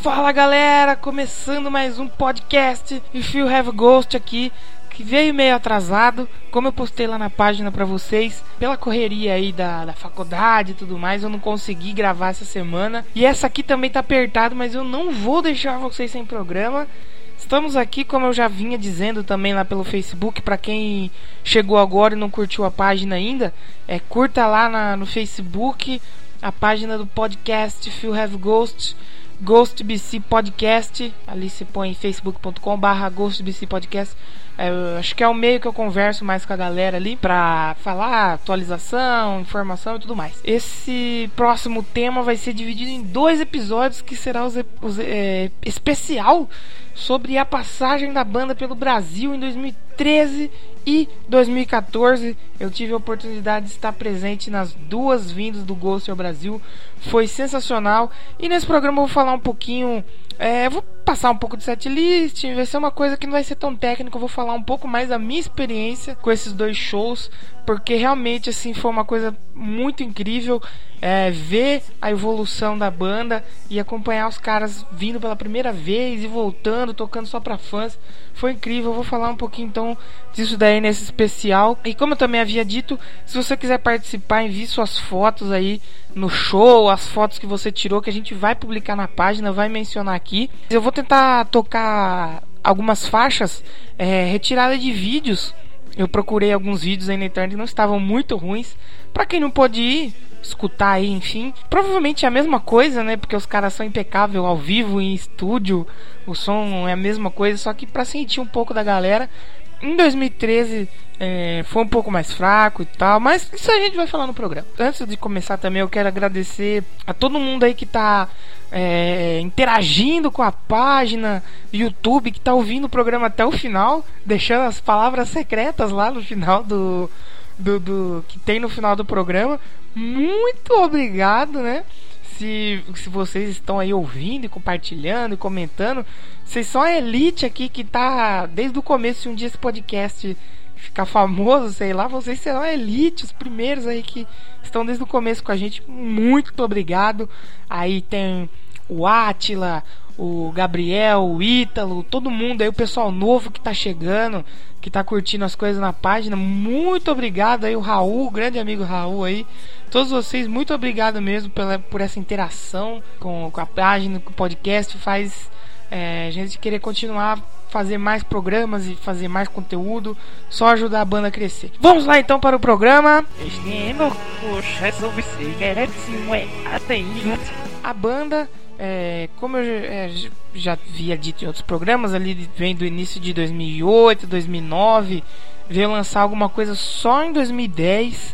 Fala galera, começando mais um podcast If You Have Ghost aqui, que veio meio atrasado, como eu postei lá na página pra vocês, pela correria aí da faculdade e tudo mais, eu não consegui gravar essa semana. E essa aqui também tá apertado, mas eu não vou deixar vocês sem programa. Estamos aqui, como eu já vinha dizendo também lá pelo Facebook, pra quem chegou agora e não curtiu a página ainda, curta lá no Facebook a página do podcast If You Have Ghost, Ghost BC Podcast. Ali se põe facebook.com/Ghost BC Podcast. Acho que é o meio que eu converso mais com a galera ali pra falar atualização, informação e tudo mais. Esse próximo tema vai ser dividido em 2 episódios, que será especial sobre a passagem da banda pelo Brasil em 2013 e 2014. Eu tive a oportunidade de estar presente nas 2 vindas do Ghost ao Brasil. Foi sensacional. E nesse programa eu vou falar um pouquinho, vou passar um pouco de setlist, vai ser uma coisa que não vai ser tão técnica. Eu vou falar um pouco mais da minha experiência com esses 2 shows, porque realmente assim foi uma coisa muito incrível, ver a evolução da banda e acompanhar os caras vindo pela primeira vez e voltando, tocando só pra fãs. Foi incrível. Eu vou falar um pouquinho então disso daí nesse especial. E como eu também havia dito, se você quiser participar, envie suas fotos aí no show, as fotos que você tirou, que a gente vai publicar na página, vai mencionar aqui. Eu vou tentar tocar algumas faixas retiradas de vídeos. Eu procurei alguns vídeos aí na internet que não estavam muito ruins. Pra quem não pôde ir, escutar aí, enfim. Provavelmente é a mesma coisa, né? Porque os caras são impecáveis ao vivo, em estúdio. O som é a mesma coisa, só que pra sentir um pouco da galera. Em 2013 foi um pouco mais fraco e tal, mas isso a gente vai falar no programa. Antes de começar também eu quero agradecer a todo mundo aí que tá interagindo com a página YouTube, que tá ouvindo o programa até o final, deixando as palavras secretas lá no final do que tem no final do programa. Muito obrigado, né? Se vocês estão aí ouvindo e compartilhando e comentando, vocês são a elite aqui que tá desde o começo. Se um dia esse podcast ficar famoso, sei lá, vocês serão a elite, os primeiros aí que estão desde o começo com a gente. Muito obrigado. Aí tem o Átila, o Gabriel, o Ítalo, todo mundo aí, o pessoal novo que tá chegando, que tá curtindo as coisas na página. Muito obrigado aí, o Raul, o grande amigo Raul aí. Todos vocês, muito obrigado mesmo por essa interação com a página, com o podcast. Faz a gente querer continuar, fazer mais programas e fazer mais conteúdo, só ajudar a banda a crescer. Vamos lá então para o programa. A banda, como eu já havia dito em outros programas, ali vem do início de 2008, 2009, veio lançar alguma coisa só em 2010.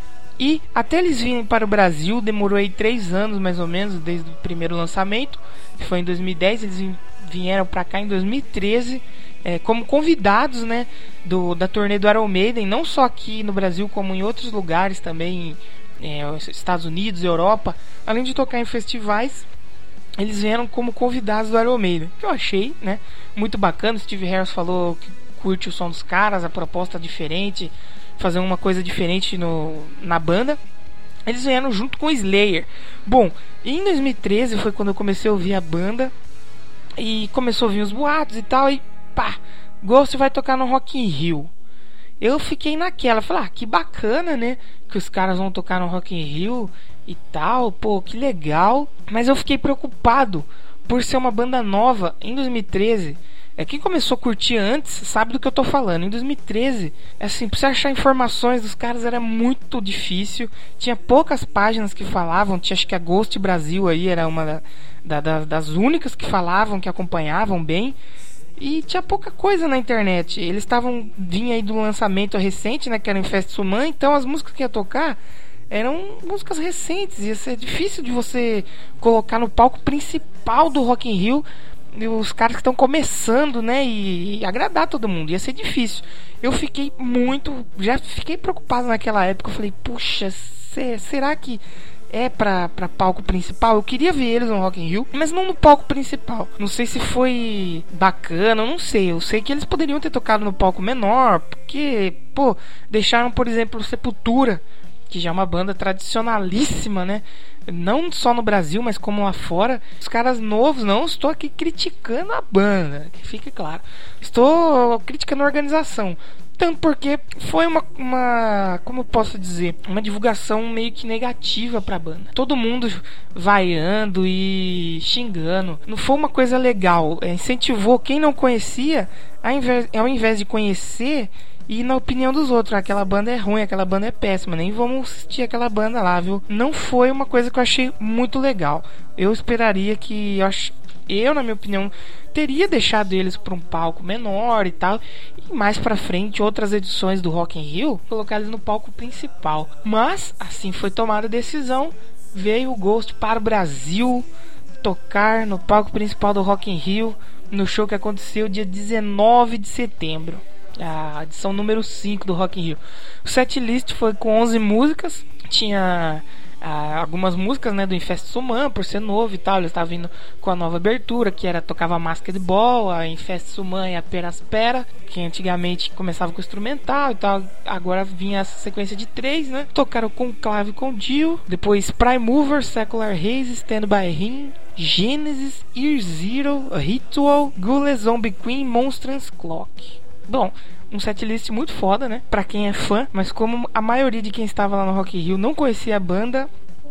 E até eles virem para o Brasil demorou aí 3 anos mais ou menos, desde o primeiro lançamento, que foi em 2010. Eles vieram para cá em 2013 como convidados, né, da turnê do Iron Maiden, não só aqui no Brasil como em outros lugares também, Estados Unidos, Europa. Além de tocar em festivais, eles vieram como convidados do Iron Maiden, que eu achei, né, muito bacana. O Steve Harris falou que curte o som dos caras, a proposta diferente, fazer uma coisa diferente na banda. Eles vieram junto com o Slayer. Bom, em 2013 foi quando eu comecei a ouvir a banda e começou a vir os boatos e tal, e pá, Ghost vai tocar no Rock in Rio. Eu fiquei naquela, falei, que bacana, né, que os caras vão tocar no Rock in Rio e tal, pô, que legal. Mas eu fiquei preocupado por ser uma banda nova em 2013. Quem começou a curtir antes sabe do que eu tô falando. Em 2013, assim, pra você achar informações dos caras era muito difícil. Tinha poucas páginas que falavam. Tinha, acho que a Ghost Brasil aí era uma das únicas que falavam, que acompanhavam bem. E tinha pouca coisa na internet. Eles vinha aí do lançamento recente, né, que era em Festa Sumã. Então as músicas que ia tocar eram músicas recentes. Ia ser difícil de você colocar no palco principal do Rock in Rio os caras que estão começando, né, e agradar todo mundo. Ia ser difícil. Eu já fiquei preocupado naquela época. Eu falei, puxa, será que pra palco principal? Eu queria ver eles no Rock in Rio, mas não no palco principal. Não sei se foi bacana, eu não sei. Eu sei que eles poderiam ter tocado no palco menor, porque, deixaram, por exemplo, Sepultura que já é uma banda tradicionalíssima, né? Não só no Brasil, mas como lá fora. Os caras novos, não estou aqui criticando a banda, que fique claro. Estou criticando a organização. Tanto porque foi uma como eu posso dizer, uma divulgação meio que negativa pra banda. Todo mundo vaiando e xingando. Não foi uma coisa legal. Incentivou quem não conhecia, ao invés de conhecer, e na opinião dos outros, aquela banda é ruim, aquela banda é péssima, nem vamos assistir aquela banda lá, viu? Não foi uma coisa que eu achei muito legal. Eu esperaria que, eu na minha opinião, teria deixado eles para um palco menor e tal, e mais pra frente, outras edições do Rock in Rio, colocar eles no palco principal. Mas, assim foi tomada a decisão, veio o Ghost para o Brasil tocar no palco principal do Rock in Rio, no show que aconteceu dia 19 de setembro. A edição número 5 do Rock in Rio. O setlist foi com 11 músicas. Tinha algumas músicas, né, do Infest Suman, por ser novo e tal. Eles estavam vindo com a nova abertura, que era tocava Masketball, a Infest Suman e a Peraspera, que antigamente começava com instrumental e tal. Agora vinha essa sequência de 3, né? Tocaram Conclave com Dio, depois Prime Mover, Secular Haze, Stand By Him, Genesis, Year Zero, Ritual, Gule, Zombie Queen, Monstrance Clock. Bom, um setlist muito foda, né? Pra quem é fã, mas como a maioria de quem estava lá no Rock in Rio não conhecia a banda,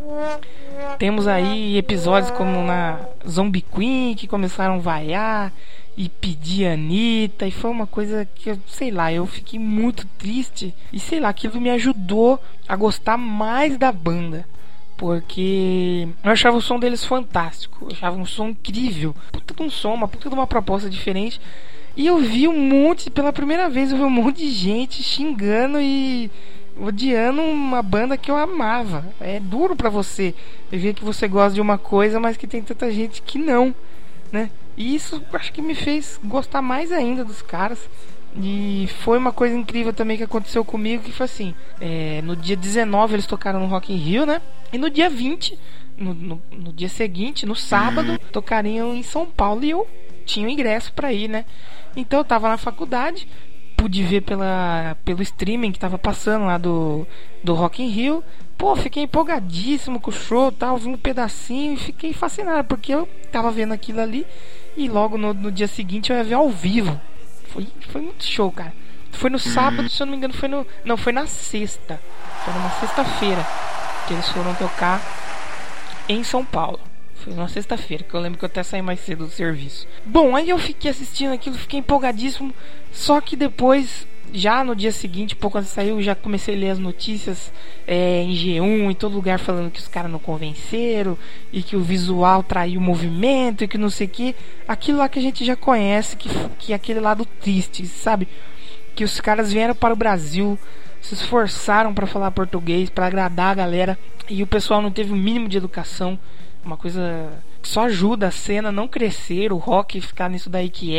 temos aí episódios como na Zombie Queen, que começaram a vaiar e pedir a Anitta, e foi uma coisa que, sei lá, eu fiquei muito triste, e sei lá, aquilo me ajudou a gostar mais da banda. Porque eu achava o som deles fantástico, eu achava um som incrível, puta de um som, uma puta de uma proposta diferente. E eu vi pela primeira vez, eu vi um monte de gente xingando e odiando uma banda que eu amava. É duro pra você ver que você gosta de uma coisa, mas que tem tanta gente que não, né? E isso acho que me fez gostar mais ainda dos caras. E foi uma coisa incrível também que aconteceu comigo, que foi assim, no dia 19 eles tocaram no Rock in Rio, né? E no dia 20, no dia seguinte, no sábado, tocariam em São Paulo, e eu tinha o ingresso pra ir, né? Então eu tava na faculdade, pude ver pelo streaming que tava passando lá do Rock in Rio. Pô, fiquei empolgadíssimo com o show, tal, vi um pedacinho e fiquei fascinado, porque eu tava vendo aquilo ali, e logo no dia seguinte eu ia ver ao vivo. Foi muito show, cara. Foi no sábado, se eu não me engano, foi na sexta. Foi numa sexta-feira que eles foram tocar em São Paulo. Foi numa sexta-feira, que eu lembro que eu até saí mais cedo do serviço. Bom, aí eu fiquei assistindo aquilo, fiquei empolgadíssimo. Só que depois, já no dia seguinte, pouco antes de sair, eu já comecei a ler as notícias em G1, em todo lugar, falando que os caras não convenceram, e que o visual traiu o movimento, e que não sei o que. Aquilo lá que a gente já conhece, que é aquele lado triste, sabe? Que os caras vieram para o Brasil, se esforçaram para falar português, para agradar a galera, e o pessoal não teve o mínimo de educação. Uma coisa que só ajuda a cena a não crescer, o rock ficar nisso daí que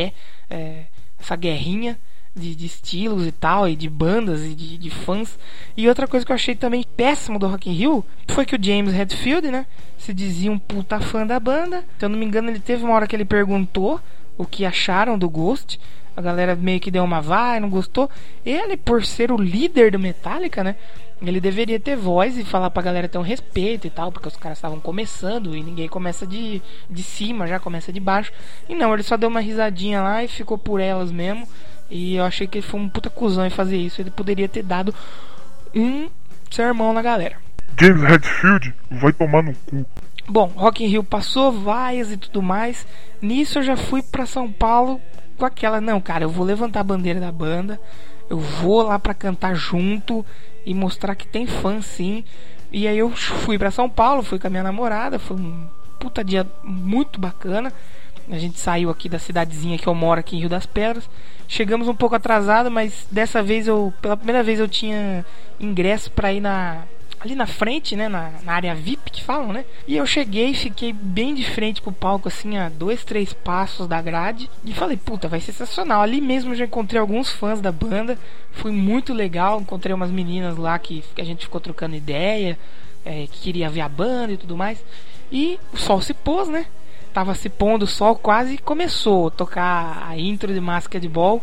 essa guerrinha de estilos e tal, e de bandas e de fãs. E outra coisa que eu achei também péssimo do Rock in Rio foi que o James Hetfield, né, se dizia um puta fã da banda. Se eu não me engano, ele teve uma hora que ele perguntou o que acharam do Ghost. A galera meio que deu uma vai, não gostou. Ele, por ser o líder do Metallica, né, ele deveria ter voz e falar pra galera ter um respeito e tal, porque os caras estavam começando e ninguém começa de cima, já começa de baixo. E não, ele só deu uma risadinha lá e ficou por elas mesmo. E eu achei que ele foi um puta cuzão em fazer isso. Ele poderia ter dado um sermão na galera. James Hetfield vai tomar no cu. Bom, Rock in Rio passou, vaias e tudo mais. Nisso eu já fui pra São Paulo com aquela, não, cara, eu vou levantar a bandeira da banda, eu vou lá pra cantar junto e mostrar que tem fã sim. E aí eu fui pra São Paulo, fui com a minha namorada, foi um puta dia muito bacana. A gente saiu aqui da cidadezinha que eu moro aqui em Rio das Pedras. Chegamos um pouco atrasado, mas dessa vez pela primeira vez eu tinha ingresso pra ir ali na frente, né, na área VIP que falam, né? E eu cheguei, fiquei bem de frente pro palco, assim, a 2, 3 passos da grade. E falei, puta, vai ser sensacional. Ali mesmo eu já encontrei alguns fãs da banda. Foi muito legal, encontrei umas meninas lá que a gente ficou trocando ideia, que queria ver a banda e tudo mais. E o sol se pôs, né? Tava se pondo o sol, quase começou a tocar a intro de Masketball.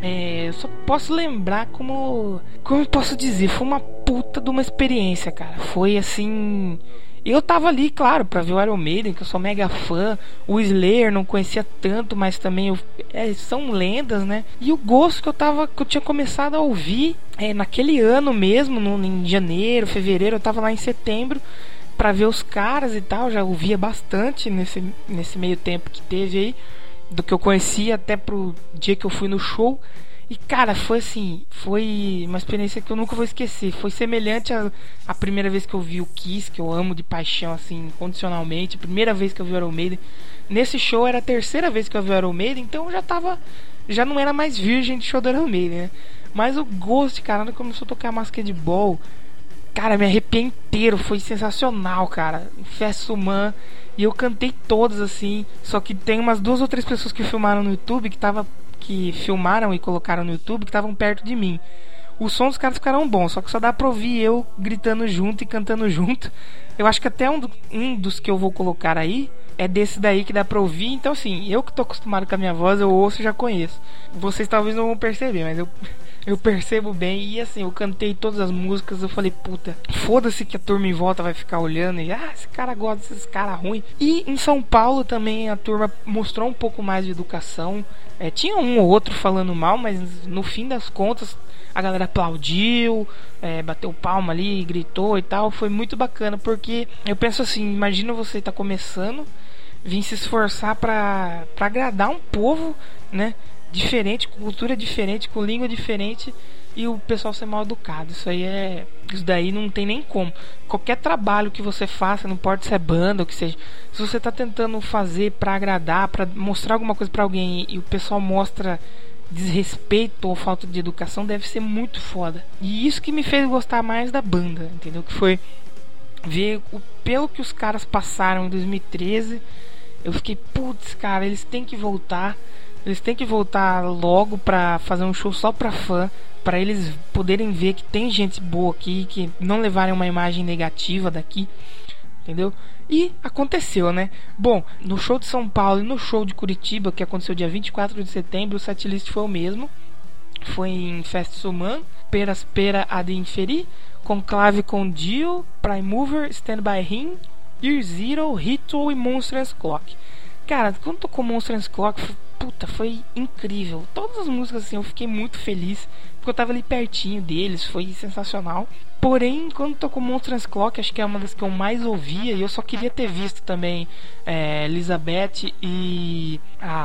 Eu só posso lembrar como eu posso dizer, foi uma puta de uma experiência, cara. Foi assim, eu tava ali, claro, pra ver o Iron Maiden, que eu sou mega fã. O Slayer não conhecia tanto, mas também são lendas, né? E o Ghost que eu tinha começado a ouvir naquele ano mesmo, em janeiro, fevereiro, eu tava lá em setembro pra ver os caras e tal. Já ouvia bastante nesse meio tempo que teve aí, do que eu conhecia até pro dia que eu fui no show. E cara, foi assim, foi uma experiência que eu nunca vou esquecer. Foi semelhante à primeira vez que eu vi o Kiss, que eu amo de paixão, assim, incondicionalmente. A primeira vez que eu vi o Iron Maiden. Nesse show era a terceira vez que eu vi o Iron Maiden, então eu já não era mais virgem de show do Iron Maiden, né? Mas o Ghost, cara, quando começou a tocar Basketball, cara, me arrepiei inteiro, foi sensacional, cara. Festa humana. E eu cantei todas assim. Só que tem umas 2 ou 3 pessoas que filmaram no YouTube, que filmaram e colocaram no YouTube, que estavam perto de mim. Os sons dos caras ficaram bons, só que só dá pra ouvir eu gritando junto e cantando junto. Eu acho que até um dos que eu vou colocar aí é desse daí que dá pra ouvir. Então assim, eu que tô acostumado com a minha voz, eu ouço e já conheço. Vocês talvez não vão perceber, mas eu percebo bem. E assim, eu cantei todas as músicas. Eu falei, puta, foda-se que a turma em volta vai ficar olhando e esse cara gosta desses caras ruins. E em São Paulo também a turma mostrou um pouco mais de educação. Tinha um ou outro falando mal, mas no fim das contas a galera aplaudiu, bateu palma ali, gritou e tal. Foi muito bacana, porque eu penso assim, imagina você tá começando, vir se esforçar pra agradar um povo, né, diferente, com cultura diferente, com língua diferente, e o pessoal ser mal educado. Isso daí não tem nem como. Qualquer trabalho que você faça, não importa se é banda ou que seja, se você tá tentando fazer pra agradar, pra mostrar alguma coisa pra alguém, e o pessoal mostra desrespeito ou falta de educação, deve ser muito foda. E isso que me fez gostar mais da banda, entendeu? Que foi ver pelo que os caras passaram em 2013. Eu fiquei, putz, cara, eles têm que voltar. Eles têm que voltar logo pra fazer um show só pra fã, pra eles poderem ver que tem gente boa aqui, que não levarem uma imagem negativa daqui, entendeu? E aconteceu, né? Bom, no show de São Paulo e no show de Curitiba, que aconteceu dia 24 de setembro, o setlist foi o mesmo. Foi em Festa Suman, Pera ad Inferi, Conclave com Dio, Prime Mover, Stand By Him, Year Zero, Ritual e Monstrous Clock. Cara, quando tocou Monstrous Clock, puta, foi incrível. Todas as músicas assim, eu fiquei muito feliz, porque eu tava ali pertinho deles, foi sensacional. Porém, quando tocou Monstrous Clock, acho que é uma das que eu mais ouvia, e eu só queria ter visto também Elizabeth e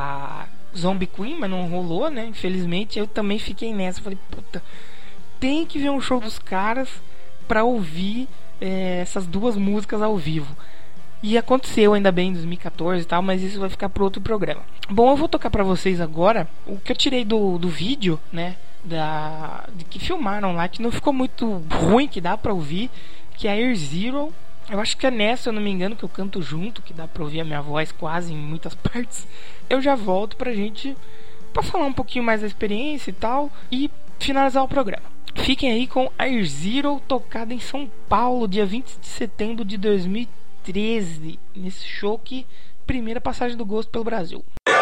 a Zombie Queen, mas não rolou, né? Infelizmente, eu também fiquei nessa. Falei, puta, tem que ver um show dos caras pra ouvir essas 2 músicas ao vivo. E aconteceu ainda bem em 2014 e tal, mas isso vai ficar para outro programa. Bom, eu vou tocar para vocês agora o que eu tirei do vídeo, né, de que filmaram lá, que não ficou muito ruim, que dá para ouvir, que é a Year Zero. Eu acho que é nessa, se eu não me engano, que eu canto junto, que dá pra ouvir a minha voz quase em muitas partes. Eu já volto pra falar um pouquinho mais da experiência e tal, e finalizar o programa. Fiquem aí com a Year Zero, tocada em São Paulo, dia 20 de setembro de 2013, nesse show que primeira passagem do Ghost pelo Brasil.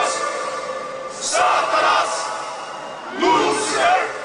Satanás, Lúcifer.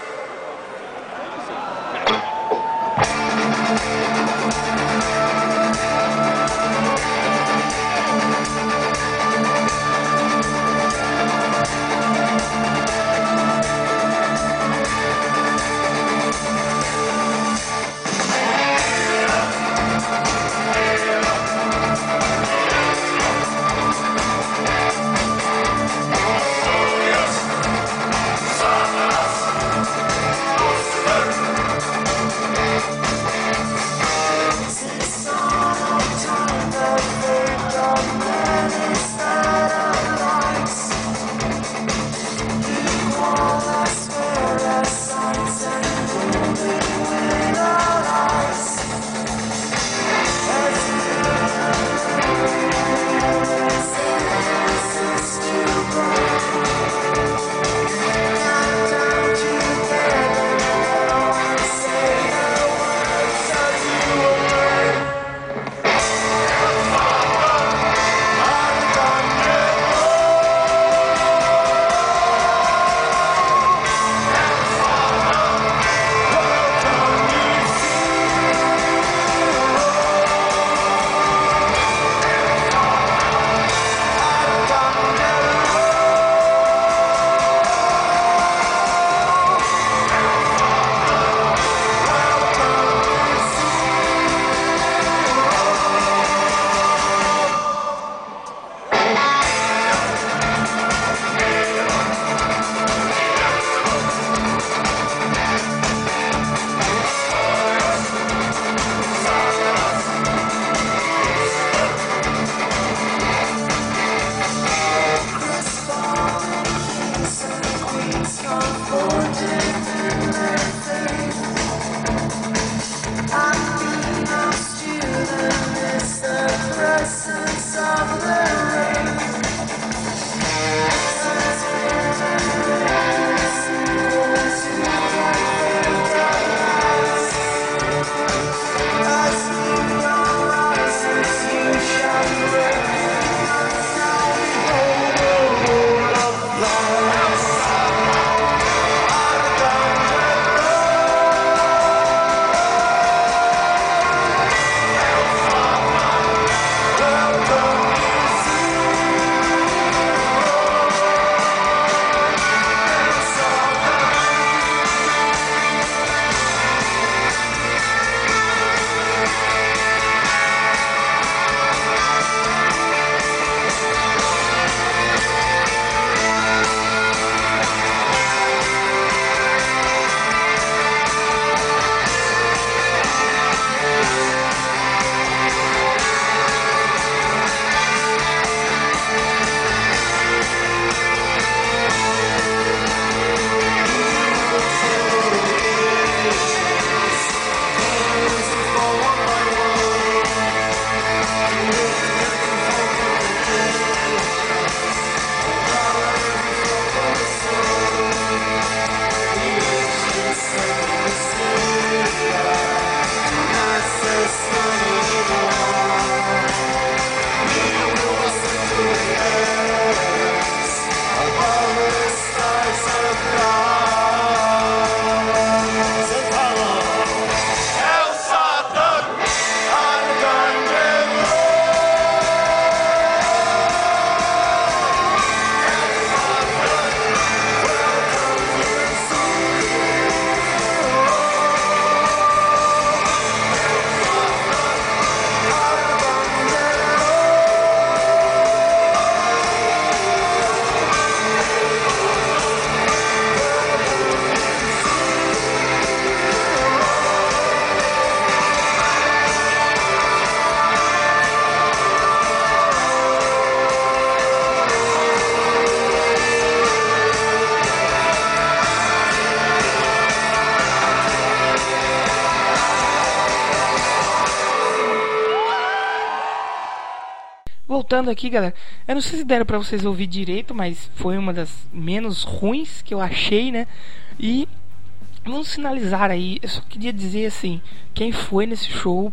Voltando aqui, galera, eu não sei se deram pra vocês ouvir direito, mas foi uma das menos ruins que eu achei, né? E vamos finalizar aí. Eu só queria dizer assim, quem foi nesse show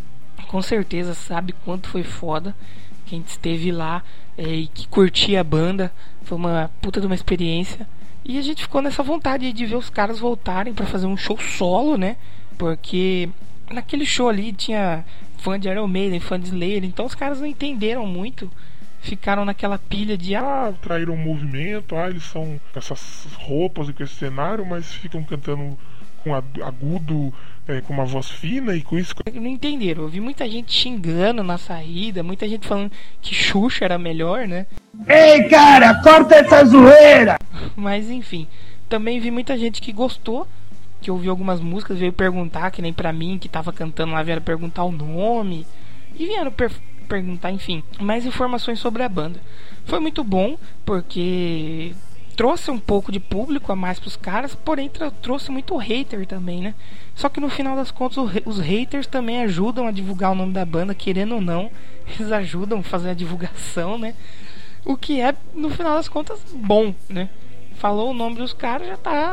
com certeza sabe quanto foi foda. Quem esteve lá e que curtia a banda, foi uma puta de uma experiência. E a gente ficou nessa vontade de ver os caras voltarem pra fazer um show solo, né? Porque naquele show ali tinha fã de Iron Maiden, fã de Slayer, então os caras não entenderam muito, ficaram naquela pilha de traíram o movimento, eles são com essas roupas e com esse cenário, mas ficam cantando com agudo, com uma voz fina e com isso. Não entenderam, eu vi muita gente xingando na saída, muita gente falando que Xuxa era melhor, né? Ei, cara, corta essa zoeira! Mas enfim, também vi muita gente que gostou, que ouviu algumas músicas, veio perguntar, que nem pra mim, que tava cantando lá, vieram perguntar o nome, e vieram perguntar, enfim, mais informações sobre a banda. Foi muito bom, porque trouxe um pouco de público a mais pros caras, porém trouxe muito hater também, né? Só que no final das contas, os haters também ajudam a divulgar o nome da banda, querendo ou não, eles ajudam a fazer a divulgação, né? O que é, no final das contas, bom, né? Falou o nome dos caras,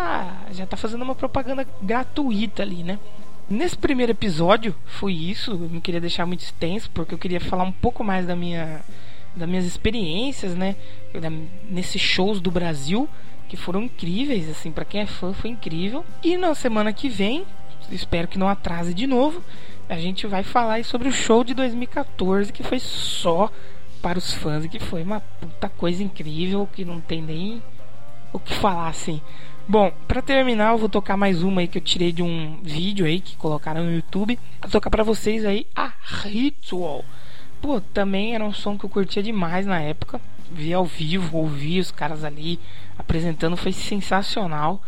já tá fazendo uma propaganda gratuita ali, né? Nesse primeiro episódio foi isso. Eu não queria deixar muito extenso, porque eu queria falar um pouco mais das minhas experiências, né? Nesses shows do Brasil, que foram incríveis, assim, pra quem é fã foi incrível. E na semana que vem, espero que não atrase de novo, a gente vai falar aí sobre o show de 2014, que foi só para os fãs, e que foi uma puta coisa incrível, que não tem nem o que falar, assim. Bom, pra terminar, eu vou tocar mais uma aí que eu tirei de um vídeo aí que colocaram no YouTube. Vou tocar pra vocês aí a Ritual. Pô, também era um som que eu curtia demais na época. Vi ao vivo, ouvi os caras ali apresentando, foi sensacional.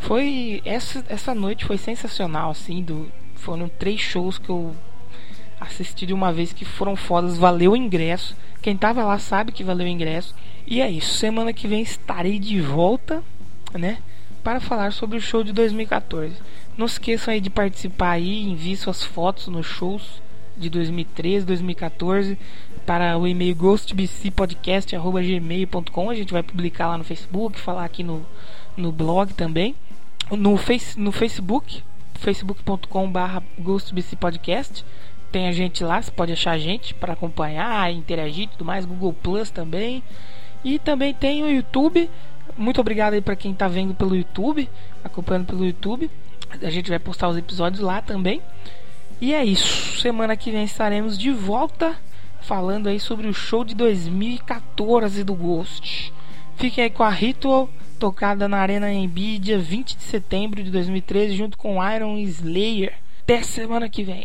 Foi essa noite foi sensacional, assim. Foram 3 shows que eu assisti de uma vez que foram fodas, valeu o ingresso. Quem tava lá sabe que valeu o ingresso. E é isso, semana que vem estarei de volta, né? para falar sobre o show de 2014. Não se esqueçam aí de participar aí, envie suas fotos nos shows de 2013, 2014 para o e-mail ghostbcpodcast@gmail.com. A gente vai publicar lá no Facebook, falar aqui no blog também. No Facebook, facebook.com/ghostbcpodcast. Tem a gente lá, você pode achar a gente para acompanhar, interagir e tudo mais. Google Plus também. E também tem o YouTube. Muito obrigado aí para quem tá vendo pelo YouTube, acompanhando pelo YouTube. A gente vai postar os episódios lá também. E é isso. Semana que vem estaremos de volta falando aí sobre o show de 2014 do Ghost. Fiquem aí com a Ritual, tocada na Arena AMB dia 20 de setembro de 2013, junto com Iron Slayer. Até semana que vem.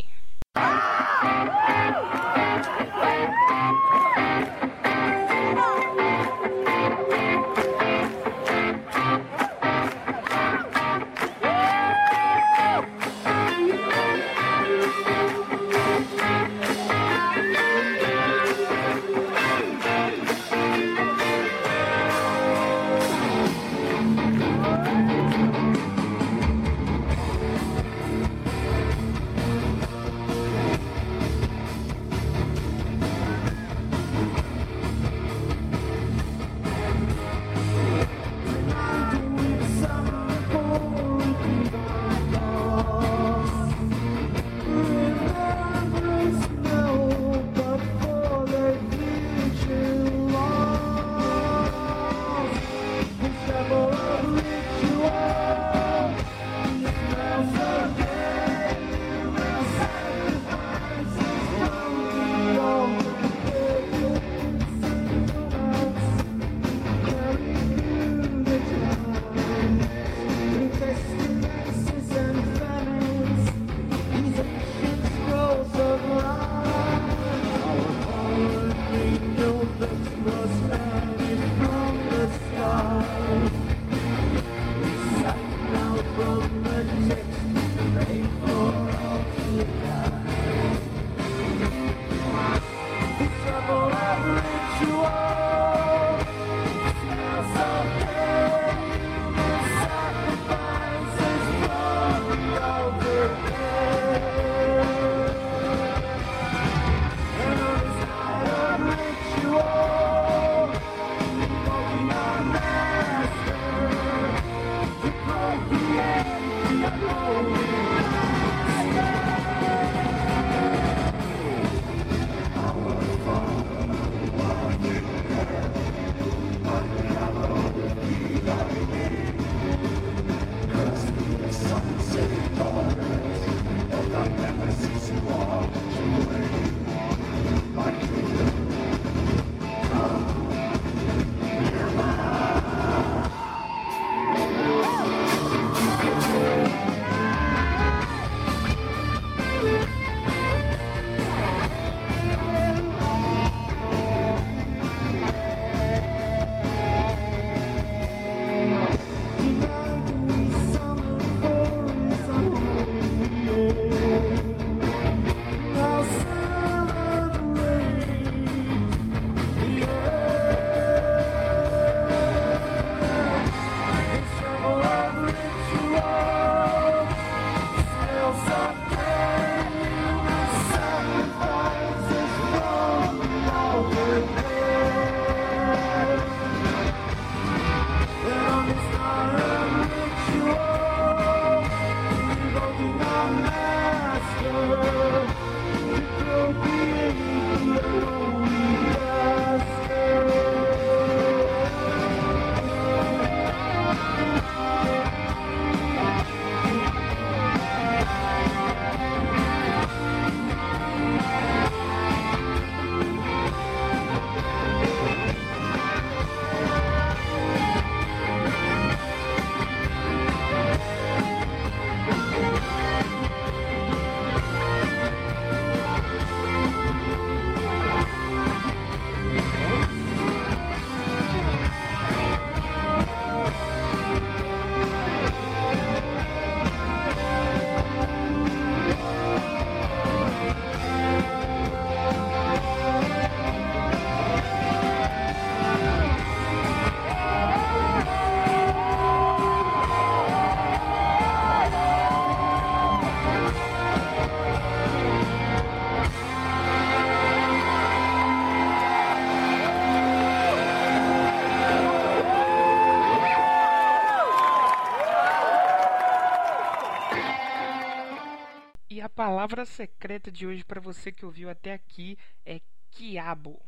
palavra secreta de hoje para você que ouviu até aqui é quiabo.